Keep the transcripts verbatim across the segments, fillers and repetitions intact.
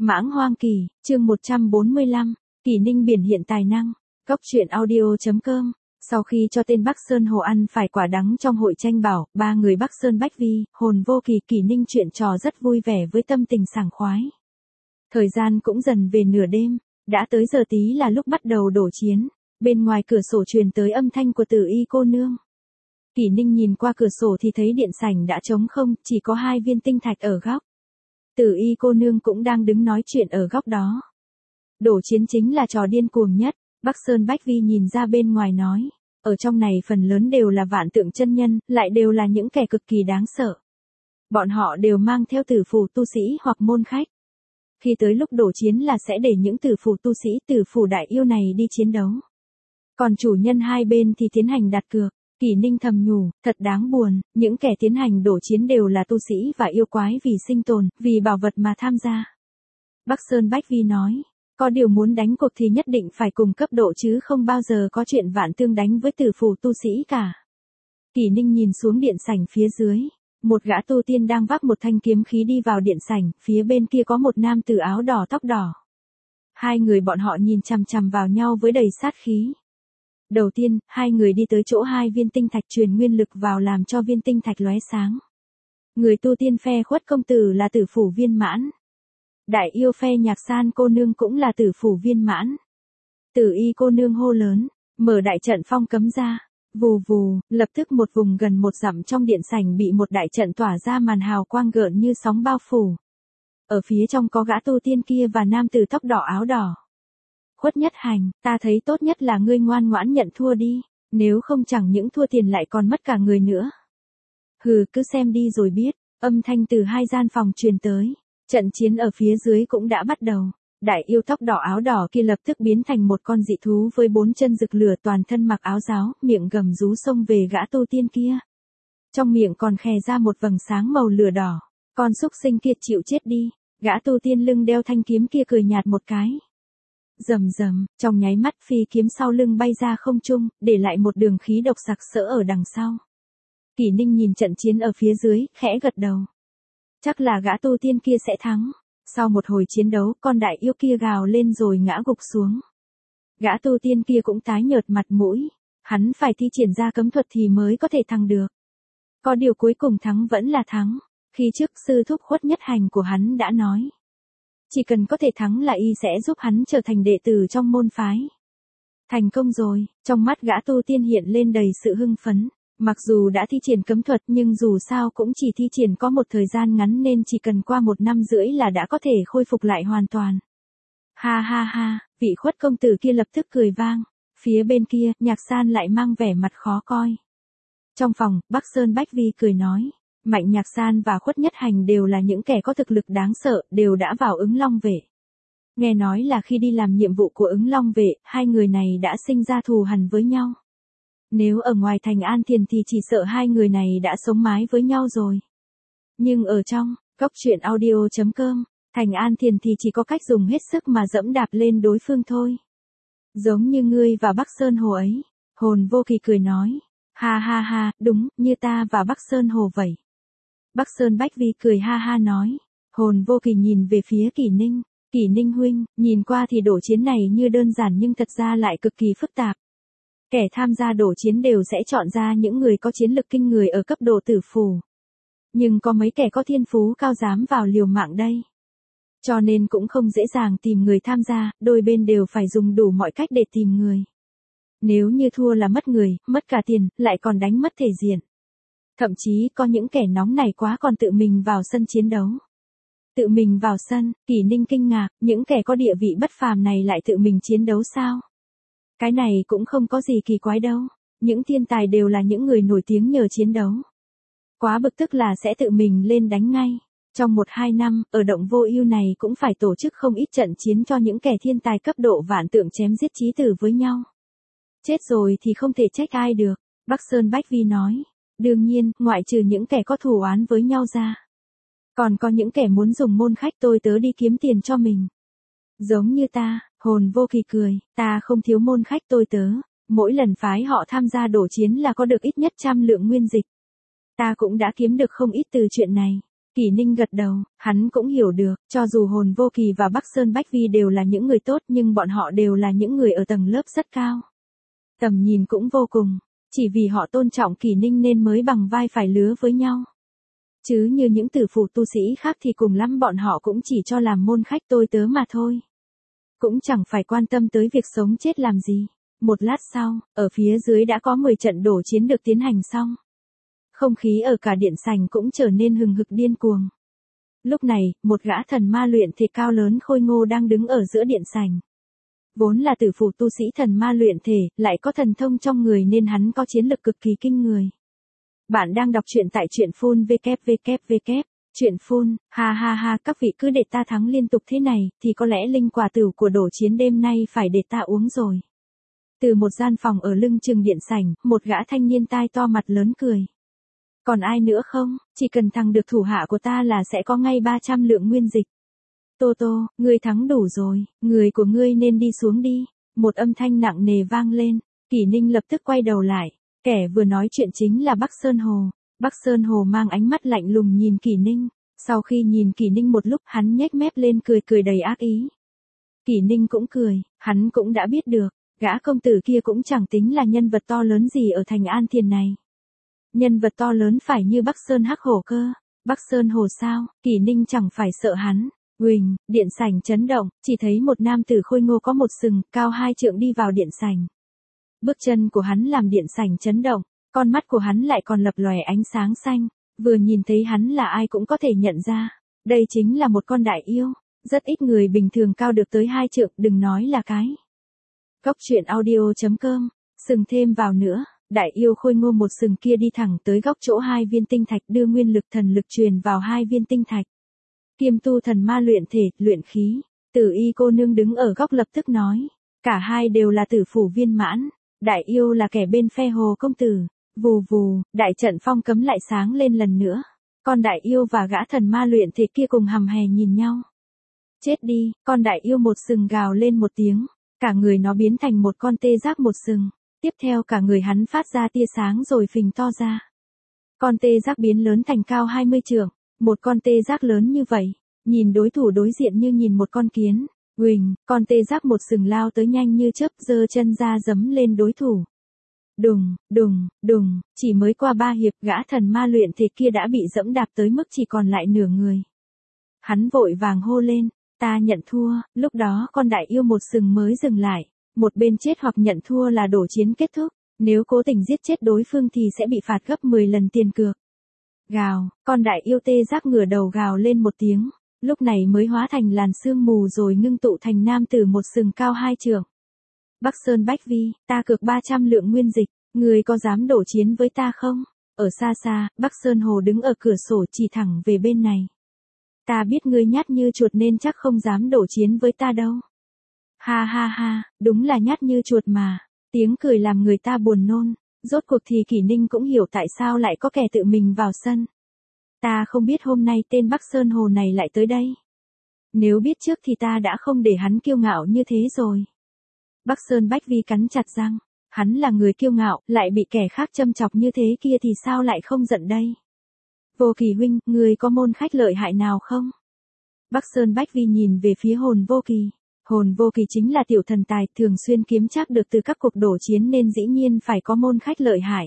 Mãng Hoang Kỳ, chương một trăm bốn mươi lăm, Kỳ Ninh biển hiện tài năng. Cốc truyện audio chấm com. Sau khi cho tên Bắc Sơn Hồ ăn phải quả đắng trong hội tranh bảo, ba người Bắc Sơn Bách Vi, Hồn Vô Kỳ, Kỳ Ninh chuyện trò rất vui vẻ với tâm tình sảng khoái. Thời gian cũng dần về nửa đêm, đã tới giờ tí là lúc bắt đầu đổ chiến. Bên ngoài cửa sổ truyền tới âm thanh của Tử Y cô nương. Kỳ Ninh nhìn qua cửa sổ thì thấy điện sảnh đã trống không, chỉ có hai viên tinh thạch ở góc. Tử Y cô nương cũng đang đứng nói chuyện ở góc đó. Đổ chiến chính là trò điên cuồng nhất, Bắc Sơn Bách Vi nhìn ra bên ngoài nói. Ở trong này phần lớn đều là vạn tượng chân nhân, lại đều là những kẻ cực kỳ đáng sợ. Bọn họ đều mang theo tử phù tu sĩ hoặc môn khách. Khi tới lúc đổ chiến là sẽ để những tử phù tu sĩ, tử phù đại yêu này đi chiến đấu. Còn chủ nhân hai bên thì tiến hành đặt cược. Kỳ Ninh thầm nhủ, thật đáng buồn, những kẻ tiến hành đổ chiến đều là tu sĩ và yêu quái vì sinh tồn, vì bảo vật mà tham gia. Bắc Sơn Bách Vi nói, có điều muốn đánh cuộc thì nhất định phải cùng cấp độ chứ không bao giờ có chuyện vạn tương đánh với tử phù tu sĩ cả. Kỳ Ninh nhìn xuống điện sảnh phía dưới, một gã tu tiên đang vác một thanh kiếm khí đi vào điện sảnh, phía bên kia có một nam tử áo đỏ tóc đỏ. Hai người bọn họ nhìn chằm chằm vào nhau với đầy sát khí. Đầu tiên, hai người đi tới chỗ hai viên tinh thạch truyền nguyên lực vào làm cho viên tinh thạch lóe sáng. Người tu tiên phe Khuất công tử là tử phủ viên mãn. Đại yêu phe Nhạc San cô nương cũng là tử phủ viên mãn. Tử Y cô nương hô lớn, mở đại trận phong cấm ra. Vù vù, lập tức một vùng gần một dặm trong điện sảnh bị một đại trận tỏa ra màn hào quang gợn như sóng bao phủ. Ở phía trong có gã tu tiên kia và nam tử tóc đỏ áo đỏ. Khuất Nhất Hành, ta thấy tốt nhất là ngươi ngoan ngoãn nhận thua đi, nếu không chẳng những thua tiền lại còn mất cả người nữa. Hừ, cứ xem đi rồi biết, âm thanh từ hai gian phòng truyền tới, trận chiến ở phía dưới cũng đã bắt đầu. Đại yêu tóc đỏ áo đỏ kia lập tức biến thành một con dị thú với bốn chân rực lửa, toàn thân mặc áo giáo, miệng gầm rú xông về gã tu tiên kia. Trong miệng còn khè ra một vầng sáng màu lửa đỏ, con súc sinh kia chịu chết đi, gã tu tiên lưng đeo thanh kiếm kia cười nhạt một cái. Rầm rầm, trong nháy mắt phi kiếm sau lưng bay ra không trung, để lại một đường khí độc sặc sỡ ở đằng sau. Kỳ Ninh nhìn trận chiến ở phía dưới, khẽ gật đầu. Chắc là gã tu tiên kia sẽ thắng. Sau một hồi chiến đấu, con đại yêu kia gào lên rồi ngã gục xuống. Gã tu tiên kia cũng tái nhợt mặt mũi, hắn phải thi triển ra cấm thuật thì mới có thể thắng được. Có điều cuối cùng thắng vẫn là thắng, khi trước sư thúc Khuất Nhất Hành của hắn đã nói. Chỉ cần có thể thắng là y sẽ giúp hắn trở thành đệ tử trong môn phái. Thành công rồi, trong mắt gã tu tiên hiện lên đầy sự hưng phấn. Mặc dù đã thi triển cấm thuật nhưng dù sao cũng chỉ thi triển có một thời gian ngắn nên chỉ cần qua một năm rưỡi là đã có thể khôi phục lại hoàn toàn. Ha ha ha, vị Khuất công tử kia lập tức cười vang. Phía bên kia, Nhạc San lại mang vẻ mặt khó coi. Trong phòng, Bắc Sơn Bách Vi cười nói. Mạnh Nhạc San và Khuất Nhất Hành đều là những kẻ có thực lực đáng sợ, đều đã vào Ứng Long Vệ. Nghe nói là khi đi làm nhiệm vụ của Ứng Long Vệ, hai người này đã sinh ra thù hằn với nhau. Nếu ở ngoài thành An Thiền thì chỉ sợ hai người này đã sống mái với nhau rồi. Nhưng ở trong, cốc truyện audio chấm com, thành An Thiền thì chỉ có cách dùng hết sức mà dẫm đạp lên đối phương thôi. Giống như ngươi và Bắc Sơn Hồ ấy, Hồn Vô Kỳ cười nói. Ha ha ha, đúng, như ta và Bắc Sơn Hồ vậy. Bắc Sơn Bách Vi cười ha ha nói. Hồn Vô Kỳ nhìn về phía Kỳ Ninh. Kỳ Ninh huynh, nhìn qua thì đổ chiến này như đơn giản nhưng thật ra lại cực kỳ phức tạp. Kẻ tham gia đổ chiến đều sẽ chọn ra những người có chiến lực kinh người ở cấp độ tử phù. Nhưng có mấy kẻ có thiên phú cao dám vào liều mạng đây. Cho nên cũng không dễ dàng tìm người tham gia, đôi bên đều phải dùng đủ mọi cách để tìm người. Nếu như thua là mất người, mất cả tiền, lại còn đánh mất thể diện. Thậm chí có những kẻ nóng này quá còn tự mình vào sân chiến đấu. Tự mình vào sân, Kỳ Ninh kinh ngạc, những kẻ có địa vị bất phàm này lại tự mình chiến đấu sao? Cái này cũng không có gì kỳ quái đâu, những thiên tài đều là những người nổi tiếng nhờ chiến đấu. Quá bực tức là sẽ tự mình lên đánh ngay. Trong một hai năm, ở động Vô Ưu này cũng phải tổ chức không ít trận chiến cho những kẻ thiên tài cấp độ vạn tượng chém giết chí tử với nhau. Chết rồi thì không thể trách ai được, Bắc Sơn Bách Vi nói. Đương nhiên, ngoại trừ những kẻ có thù oán với nhau ra. Còn có những kẻ muốn dùng môn khách tôi tớ đi kiếm tiền cho mình. Giống như ta, Hồn Vô Kỳ cười, ta không thiếu môn khách tôi tớ, mỗi lần phái họ tham gia đổ chiến là có được ít nhất trăm lượng nguyên dịch. Ta cũng đã kiếm được không ít từ chuyện này. Kỷ Ninh gật đầu, hắn cũng hiểu được, cho dù Hồn Vô Kỳ và Bắc Sơn Bách Vi đều là những người tốt nhưng bọn họ đều là những người ở tầng lớp rất cao. Tầm nhìn cũng vô cùng, chỉ vì họ tôn trọng Kỷ Ninh nên mới bằng vai phải lứa với nhau. Chứ như những tử phụ tu sĩ khác thì cùng lắm bọn họ cũng chỉ cho làm môn khách tôi tớ mà thôi. Cũng chẳng phải quan tâm tới việc sống chết làm gì. Một lát sau, ở phía dưới đã có mười trận đổ chiến được tiến hành xong. Không khí ở cả điện sảnh cũng trở nên hừng hực điên cuồng. Lúc này, một gã thần ma luyện thể cao lớn khôi ngô đang đứng ở giữa điện sảnh. Vốn là tử phụ tu sĩ thần ma luyện thể, lại có thần thông trong người nên hắn có chiến lực cực kỳ kinh người. Bạn đang đọc truyện tại truyện phun vê vê vê vê. Truyện phun, ha ha ha, các vị cứ để ta thắng liên tục thế này, thì có lẽ linh quả tửu của đổ chiến đêm nay phải để ta uống rồi. Từ một gian phòng ở lưng chừng điện sảnh, một gã thanh niên tai to mặt lớn cười. Còn ai nữa không, chỉ cần thằng được thủ hạ của ta là sẽ có ngay ba trăm lượng nguyên dịch. Tô Tô, ngươi thắng đủ rồi, người của ngươi nên đi xuống đi. Một âm thanh nặng nề vang lên, Kỷ Ninh lập tức quay đầu lại, kẻ vừa nói chuyện chính là Bắc Sơn Hồ. Bắc Sơn Hồ mang ánh mắt lạnh lùng nhìn Kỷ Ninh, sau khi nhìn Kỷ Ninh một lúc hắn nhếch mép lên cười cười đầy ác ý. Kỷ Ninh cũng cười, hắn cũng đã biết được, gã công tử kia cũng chẳng tính là nhân vật to lớn gì ở thành An Thiền này. Nhân vật to lớn phải như Bắc Sơn Hắc Hổ cơ. Bắc Sơn Hồ sao, Kỷ Ninh chẳng phải sợ hắn. Huỳnh, điện sảnh chấn động, chỉ thấy một nam tử khôi ngô có một sừng, cao hai trượng đi vào điện sảnh. Bước chân của hắn làm điện sảnh chấn động, con mắt của hắn lại còn lập lòe ánh sáng xanh, vừa nhìn thấy hắn là ai cũng có thể nhận ra. Đây chính là một con đại yêu, rất ít người bình thường cao được tới hai trượng, đừng nói là cái. Góc truyện audio chấm com, sừng thêm vào nữa. Đại yêu khôi ngô một sừng kia đi thẳng tới góc chỗ hai viên tinh thạch đưa nguyên lực thần lực truyền vào hai viên tinh thạch. Kiêm tu thần ma luyện thể, luyện khí. Tử y cô nương đứng ở góc lập tức nói. Cả hai đều là tử phủ viên mãn. Đại yêu là kẻ bên phe Hồ công tử. Vù vù, đại trận phong cấm lại sáng lên lần nữa. Con đại yêu và gã thần ma luyện thể kia cùng hầm hè nhìn nhau. Chết đi, con đại yêu một sừng gào lên một tiếng. Cả người nó biến thành một con tê giác một sừng. Tiếp theo cả người hắn phát ra tia sáng rồi phình to ra. Con tê giác biến lớn thành cao hai mươi trượng, một con tê giác lớn như vậy, nhìn đối thủ đối diện như nhìn một con kiến. Huỳnh, con tê giác một sừng lao tới nhanh như chớp, giơ chân ra giẫm lên đối thủ. Đùng, đùng, đùng, chỉ mới qua ba hiệp gã thần ma luyện thể kia đã bị dẫm đạp tới mức chỉ còn lại nửa người. Hắn vội vàng hô lên, ta nhận thua, lúc đó con đại yêu một sừng mới dừng lại. Một bên chết hoặc nhận thua là đổ chiến kết thúc, nếu cố tình giết chết đối phương thì sẽ bị phạt gấp mười lần tiền cược. Gào, con đại yêu tê giác ngửa đầu gào lên một tiếng, lúc này mới hóa thành làn sương mù rồi ngưng tụ thành nam tử một sừng cao hai trượng. Bắc Sơn Bách Vi, ta cược ba trăm lượng nguyên dịch, người có dám đổ chiến với ta không? Ở xa xa, Bắc Sơn Hồ đứng ở cửa sổ chỉ thẳng về bên này. Ta biết ngươi nhát như chuột nên chắc không dám đổ chiến với ta đâu. Ha ha ha, đúng là nhát như chuột mà, tiếng cười làm người ta buồn nôn, rốt cuộc thì Kỷ Ninh cũng hiểu tại sao lại có kẻ tự mình vào sân. Ta không biết hôm nay tên Bắc Sơn Hồ này lại tới đây. Nếu biết trước thì ta đã không để hắn kiêu ngạo như thế rồi. Bắc Sơn Bách Vi cắn chặt răng, hắn là người kiêu ngạo, lại bị kẻ khác châm chọc như thế kia thì sao lại không giận đây. Vô Kỳ huynh, người có môn khách lợi hại nào không? Bắc Sơn Bách Vi nhìn về phía Hồn Vô Kỳ. Hồn Vô Kỳ chính là tiểu thần tài, thường xuyên kiếm trác được từ các cuộc đổ chiến nên dĩ nhiên phải có môn khách lợi hại.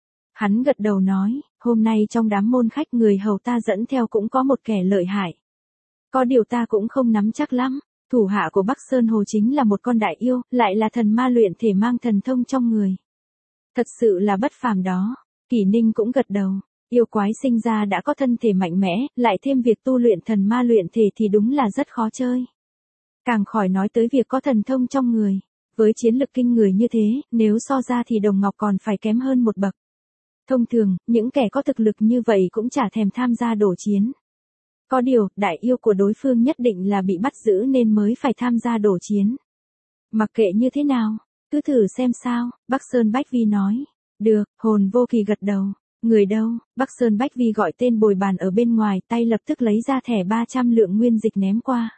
Hắn gật đầu nói, hôm nay trong đám môn khách người hầu ta dẫn theo cũng có một kẻ lợi hại. Có điều ta cũng không nắm chắc lắm, thủ hạ của Bắc Sơn Hồ chính là một con đại yêu, lại là thần ma luyện thể mang thần thông trong người. Thật sự là bất phàm đó. Kỷ Ninh cũng gật đầu, yêu quái sinh ra đã có thân thể mạnh mẽ, lại thêm việc tu luyện thần ma luyện thể thì đúng là rất khó chơi. Càng khỏi nói tới việc có thần thông trong người. Với chiến lực kinh người như thế, nếu so ra thì Đồng Ngọc còn phải kém hơn một bậc. Thông thường, những kẻ có thực lực như vậy cũng chả thèm tham gia đổ chiến. Có điều, đại yêu của đối phương nhất định là bị bắt giữ nên mới phải tham gia đổ chiến. Mặc kệ như thế nào, cứ thử xem sao, Bắc Sơn Bách Vi nói. Được, Hồn Vô Kỳ gật đầu. Người đâu? Bắc Sơn Bách Vi gọi tên bồi bàn ở bên ngoài, tay lập tức lấy ra thẻ ba trăm lượng nguyên dịch ném qua.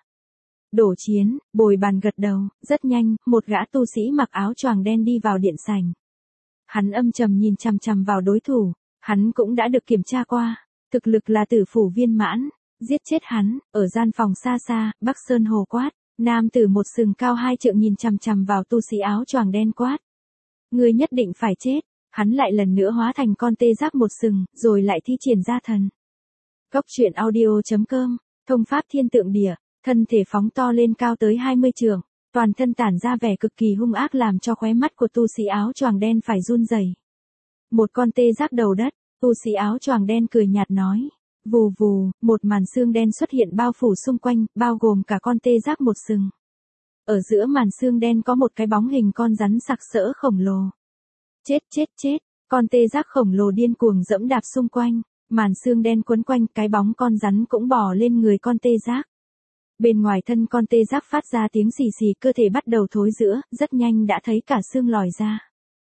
Đổ chiến, bồi bàn gật đầu, rất nhanh, một gã tu sĩ mặc áo choàng đen đi vào điện sảnh. Hắn âm trầm nhìn chằm chằm vào đối thủ, hắn cũng đã được kiểm tra qua. Thực lực là tử phủ viên mãn, giết chết hắn, ở gian phòng xa xa, Bắc Sơn Hồ quát, nam tử một sừng cao hai trượng nhìn chằm chằm vào tu sĩ áo choàng đen quát. Ngươi nhất định phải chết, hắn lại lần nữa hóa thành con tê giác một sừng, rồi lại thi triển ra thần. Góc truyện audio.com, thông pháp thiên tượng địa, thân thể phóng to lên cao tới hai mươi trượng, toàn thân tản ra vẻ cực kỳ hung ác làm cho khóe mắt của tu sĩ áo choàng đen phải run rẩy. Một con tê giác đầu đất, tu sĩ áo choàng đen cười nhạt nói. Vù vù, một màn xương đen xuất hiện bao phủ xung quanh, bao gồm cả con tê giác một sừng. Ở giữa màn xương đen có một cái bóng hình con rắn sặc sỡ khổng lồ. Chết chết chết, con tê giác khổng lồ điên cuồng dẫm đạp xung quanh, màn xương đen quấn quanh, cái bóng con rắn cũng bò lên người con tê giác. Bên ngoài thân con tê giác phát ra tiếng xì xì, cơ thể bắt đầu thối rữa, rất nhanh đã thấy cả xương lòi ra.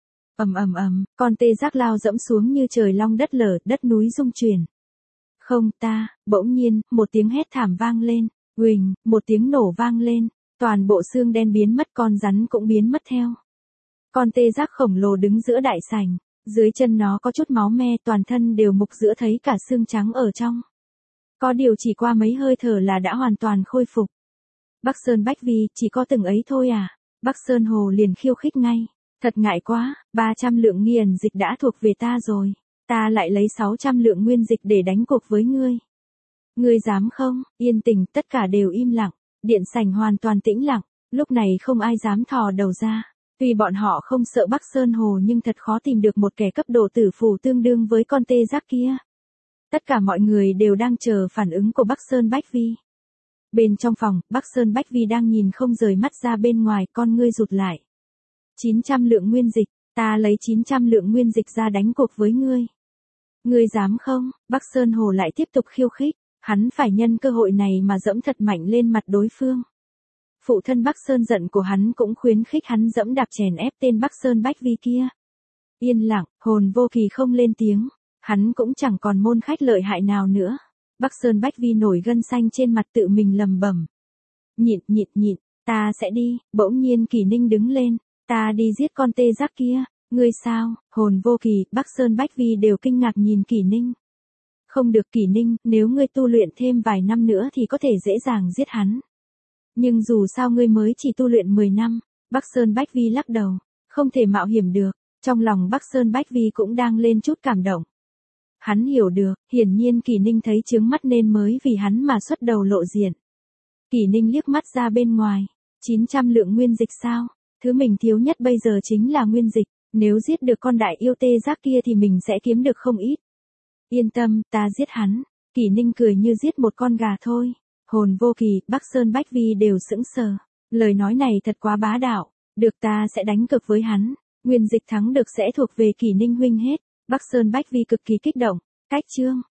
Ầm ầm ầm, con tê giác lao dẫm xuống như trời long đất lở, đất núi rung chuyển. Không ta, bỗng nhiên, một tiếng hét thảm vang lên, huỳnh, một tiếng nổ vang lên, toàn bộ xương đen biến mất, con rắn cũng biến mất theo. Con tê giác khổng lồ đứng giữa đại sảnh, dưới chân nó có chút máu me, toàn thân đều mục giữa thấy cả xương trắng ở trong. Có điều chỉ qua mấy hơi thở là đã hoàn toàn khôi phục. Bắc Sơn Bách Vi, chỉ có từng ấy thôi à? Bắc Sơn Hồ liền khiêu khích ngay. Thật ngại quá, ba trăm lượng nghi ẩn dịch đã thuộc về ta rồi. Ta lại lấy sáu trăm lượng nguyên dịch để đánh cuộc với ngươi. Ngươi dám không? Yên tình, tất cả đều im lặng. Điện sảnh hoàn toàn tĩnh lặng. Lúc này không ai dám thò đầu ra. Tuy bọn họ không sợ Bắc Sơn Hồ nhưng thật khó tìm được một kẻ cấp độ tử phủ tương đương với con tê giác kia. Tất cả mọi người đều đang chờ phản ứng của Bắc Sơn Bách Vi. Bên trong phòng, Bắc Sơn Bách Vi đang nhìn không rời mắt ra bên ngoài, con ngươi rụt lại. chín trăm lượng nguyên dịch, ta lấy chín trăm lượng nguyên dịch ra đánh cuộc với ngươi. Ngươi dám không? Bắc Sơn Hồ lại tiếp tục khiêu khích, hắn phải nhân cơ hội này mà dẫm thật mạnh lên mặt đối phương. Phụ thân Bắc Sơn giận của hắn cũng khuyến khích hắn dẫm đạp chèn ép tên Bắc Sơn Bách Vi kia. Yên lặng, Hồn Vô Kỳ không lên tiếng, hắn cũng chẳng còn môn khách lợi hại nào nữa. Bắc Sơn Bách Vi nổi gân xanh trên mặt tự mình lầm bẩm. Nhịn nhịn nhịn, ta sẽ đi, bỗng nhiên Kỷ Ninh đứng lên, ta đi giết con tê giác kia. Ngươi sao? Hồn Vô Kỳ, Bắc Sơn Bách Vi đều kinh ngạc nhìn Kỷ Ninh. Không được Kỷ Ninh, nếu ngươi tu luyện thêm vài năm nữa thì có thể dễ dàng giết hắn. Nhưng dù sao ngươi mới chỉ tu luyện mười năm, Bắc Sơn Bách Vi lắc đầu, không thể mạo hiểm được. Trong lòng Bắc Sơn Bách Vi cũng đang lên chút cảm động. Hắn hiểu được, hiển nhiên Kỷ Ninh thấy chướng mắt nên mới vì hắn mà xuất đầu lộ diện. Kỷ Ninh liếc mắt ra bên ngoài, chín trăm lượng nguyên dịch sao? Thứ mình thiếu nhất bây giờ chính là nguyên dịch. Nếu giết được con đại yêu tê giác kia thì mình sẽ kiếm được không ít. Yên tâm, ta giết hắn. Kỷ Ninh cười như giết một con gà thôi. Hồn Vô Kỳ, Bắc Sơn Bách Vi đều sững sờ. Lời nói này thật quá bá đạo. Được, ta sẽ đánh cược với hắn. Nguyên dịch thắng được sẽ thuộc về Kỷ Ninh huynh hết. Bắc Sơn Bách Vi cực kỳ kích động. Cách chương.